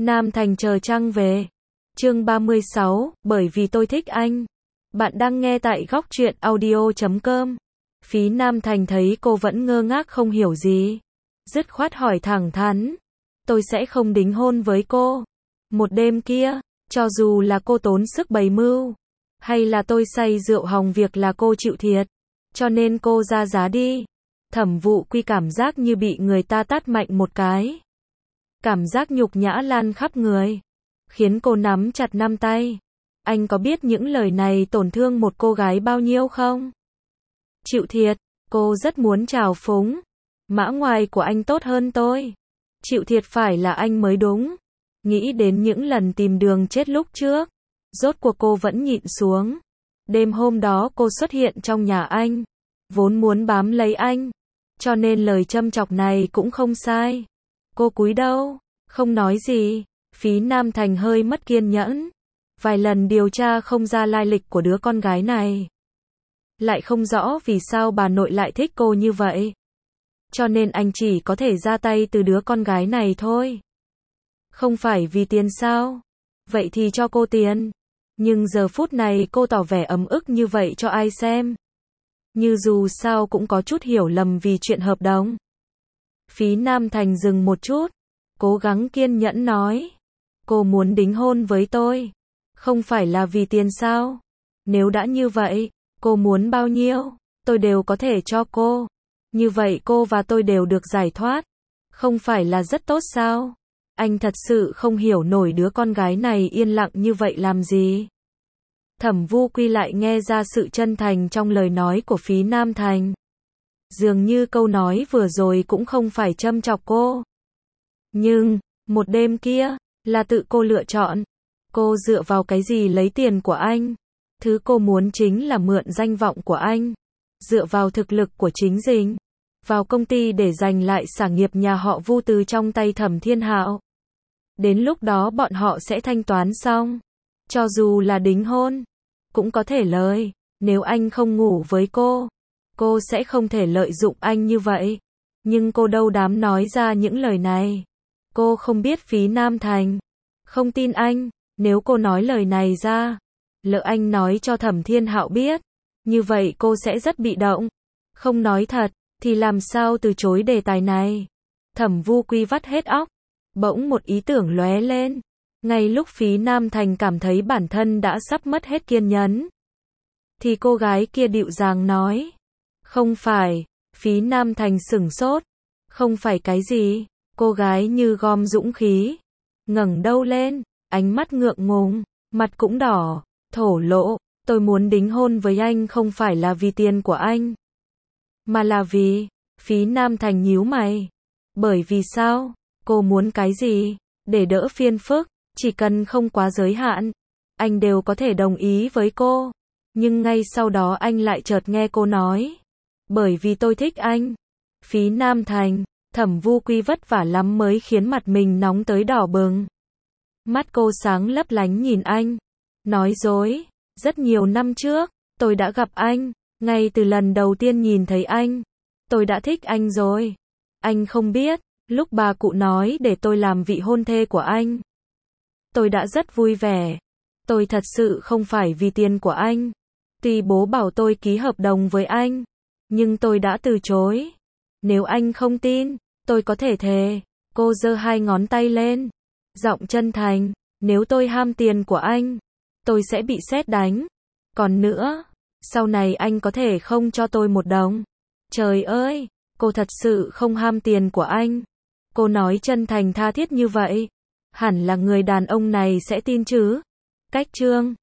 Nam Thành chờ trăng về. Chương 36, bởi vì tôi thích anh. Bạn đang nghe tại góc truyện audio.com. Phí Nam Thành thấy cô vẫn ngơ ngác không hiểu gì. Dứt khoát hỏi thẳng thắn. Tôi sẽ không đính hôn với cô. Một đêm kia, cho dù là cô tốn sức bày mưu, hay là tôi say rượu hỏng việc là cô chịu thiệt. Cho nên cô ra giá đi. Thẩm Vụ Quy cảm giác như bị người ta tát mạnh một cái. Cảm giác nhục nhã lan khắp người, khiến cô nắm chặt năm tay. Anh có biết những lời này tổn thương một cô gái bao nhiêu không? Chịu thiệt, cô rất muốn trào phúng. Mã ngoài của anh tốt hơn tôi. Chịu thiệt phải là anh mới đúng. Nghĩ đến những lần tìm đường chết lúc trước, rốt cuộc cô vẫn nhịn xuống. Đêm hôm đó cô xuất hiện trong nhà anh, vốn muốn bám lấy anh, cho nên lời châm chọc này cũng không sai. Cô cúi đầu, không nói gì. Phí Nam Thành hơi mất kiên nhẫn. Vài lần điều tra không ra lai lịch của đứa con gái này. Lại không rõ vì sao bà nội lại thích cô như vậy. Cho nên anh chỉ có thể ra tay từ đứa con gái này thôi. Không phải vì tiền sao? Vậy thì cho cô tiền. Nhưng giờ phút này cô tỏ vẻ ấm ức như vậy cho ai xem? Như dù sao cũng có chút hiểu lầm vì chuyện hợp đồng. Phí Nam Thành dừng một chút, cố gắng kiên nhẫn nói. Cô muốn đính hôn với tôi, không phải là vì tiền sao? Nếu đã như vậy, cô muốn bao nhiêu, tôi đều có thể cho cô. Như vậy cô và tôi đều được giải thoát. Không phải là rất tốt sao? Anh thật sự không hiểu nổi đứa con gái này yên lặng như vậy làm gì. Thẩm Vu Quy lại nghe ra sự chân thành trong lời nói của Phí Nam Thành. Dường như câu nói vừa rồi cũng không phải châm chọc cô. Nhưng, một đêm kia, là tự cô lựa chọn. Cô dựa vào cái gì lấy tiền của anh? Thứ cô muốn chính là mượn danh vọng của anh. Dựa vào thực lực của chính mình. Vào công ty để giành lại sản nghiệp nhà họ Vu từ trong tay Thẩm Thiên Hạo. Đến lúc đó bọn họ sẽ thanh toán xong. Cho dù là đính hôn, cũng có thể lời. Nếu anh không ngủ với cô sẽ không thể lợi dụng anh như vậy. Nhưng cô đâu dám nói ra những lời này. Cô không biết Phí Nam Thành không tin anh. Nếu cô nói lời này ra, lỡ anh nói cho Thẩm Thiên Hạo biết, như vậy cô sẽ rất bị động. Không nói thật, thì làm sao từ chối đề tài này. Thẩm Vu Quy vắt hết óc. Bỗng một ý tưởng lóe lên. Ngay lúc Phí Nam Thành cảm thấy bản thân đã sắp mất hết kiên nhẫn, thì cô gái kia dịu dàng nói. Không phải. Phí Nam Thành sửng sốt. Không phải cái gì? Cô gái như gom dũng khí, ngẩng đầu lên, ánh mắt ngượng ngùng, mặt cũng đỏ, thổ lộ. Tôi muốn đính hôn với anh không phải là vì tiền của anh, mà là vì... Phí Nam Thành nhíu mày. Bởi vì sao? Cô muốn cái gì? Để đỡ phiền phức, chỉ cần không quá giới hạn, anh đều có thể đồng ý với cô. Nhưng ngay sau đó anh lại chợt nghe cô nói. Bởi vì tôi thích anh. Phí Nam Thành, Thẩm Vu Quy vất vả lắm mới khiến mặt mình nóng tới đỏ bừng. Mắt cô sáng lấp lánh nhìn anh. Nói dối. Rất nhiều năm trước, tôi đã gặp anh. Ngay từ lần đầu tiên nhìn thấy anh, tôi đã thích anh rồi. Anh không biết, lúc bà cụ nói để tôi làm vị hôn thê của anh, tôi đã rất vui vẻ. Tôi thật sự không phải vì tiền của anh. Tuy bố bảo tôi ký hợp đồng với anh, nhưng tôi đã từ chối. Nếu anh không tin, tôi có thể thề. Cô giơ hai ngón tay lên, giọng chân thành. Nếu tôi ham tiền của anh, tôi sẽ bị sét đánh. Còn nữa, sau này anh có thể không cho tôi một đồng. Trời ơi, cô thật sự không ham tiền của anh. Cô nói chân thành tha thiết như vậy, hẳn là người đàn ông này sẽ tin chứ. Cách chương